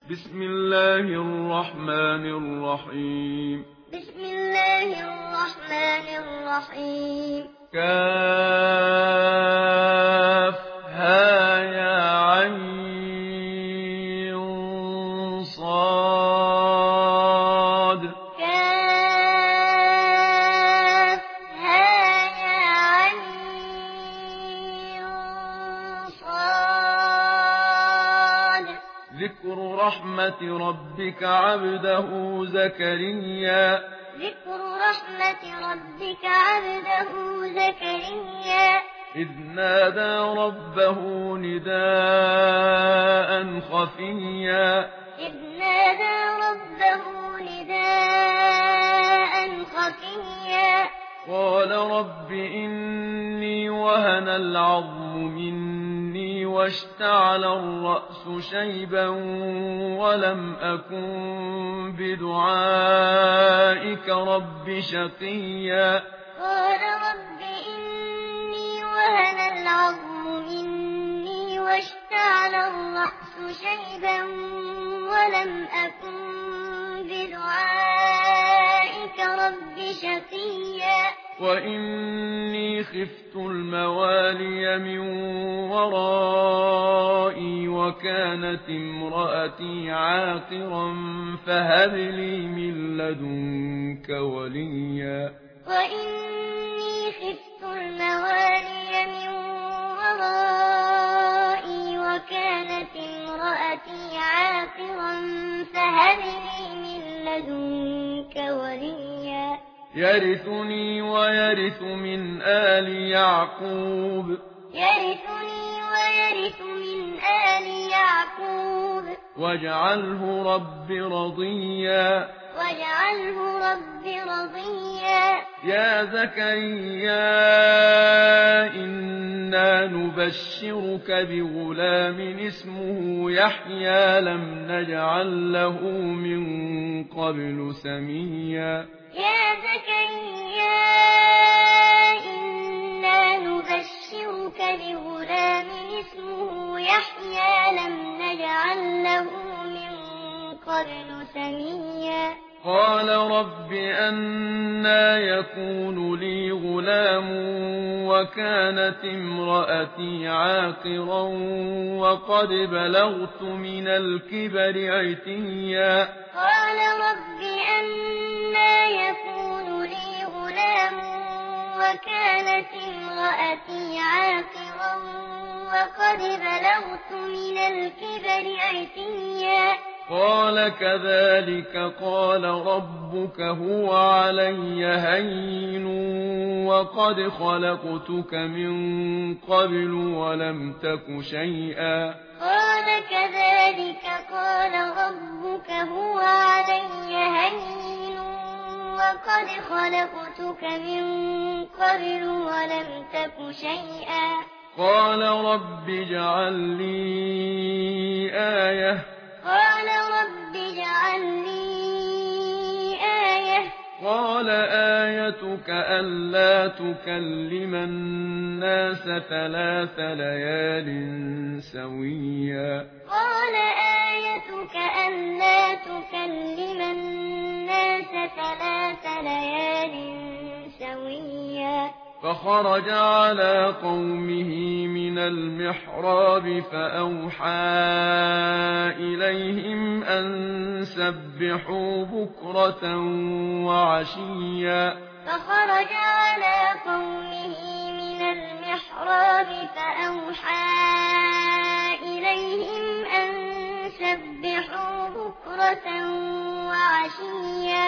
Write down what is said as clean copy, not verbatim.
بسم الله الرحمن الرحيم بسم الله الرحمن الرحيم كافها يا عين صاد كافها يا عين صاد ذكر رحمة ربك عبده زكريا إذ نادى ربه نداء خفيا قال رب إني وهن العظم مني واشتعل الرأس شيبا ولم أكن بدعائك رب شقيا قال رب إني وهن العظم مني واشتعل الرأس شيبا ولم أكن بدعائك رب شقيا وإني خفت الموالي من ورائي وكانت امرأتي عاقرا فهب لي من لدنك وليا وإني خفت الموالي من ورائي وكانت امرأتي عاقرا فهب لي من لدنك وليا يرثني ويرث من آل يعقوب واجعله رب رضيا يا زكريا إنا نبشرك بغلام اسمه يحيى لم نجعل له من قبل سميا يا زكريا إنا نبشرك بغلام اسمه يحيى لم نجعل له من قبل سميا قال رب أنى يكون لي غلام وكانت امرأتي عاقرا وقد بلغت من الكبر عتيا قال رب أنى يكون لي غلام وكانت امرأتي عاقرا وقد بلغت من الكبر عتيا قال كذلك قال ربك هو علي هين وقد خلقتك من قبل ولم تك شيئا قال كذلك قال ربك هو علي هين وقد خلقتك من قبل ولم تك شيئا قال رب اجعل لي آية قال آيتك ألا تكلم الناس 3 ليال سويا قال آيتك ألا تكلم الناس 3 ليال سويا فخرج على قومه من المحراب فأوحى إليهم أن سبحوا بكرة وعشيا فخرج على قومه من المحراب فأوحى إليهم أن سبحوا بكرة وعشيا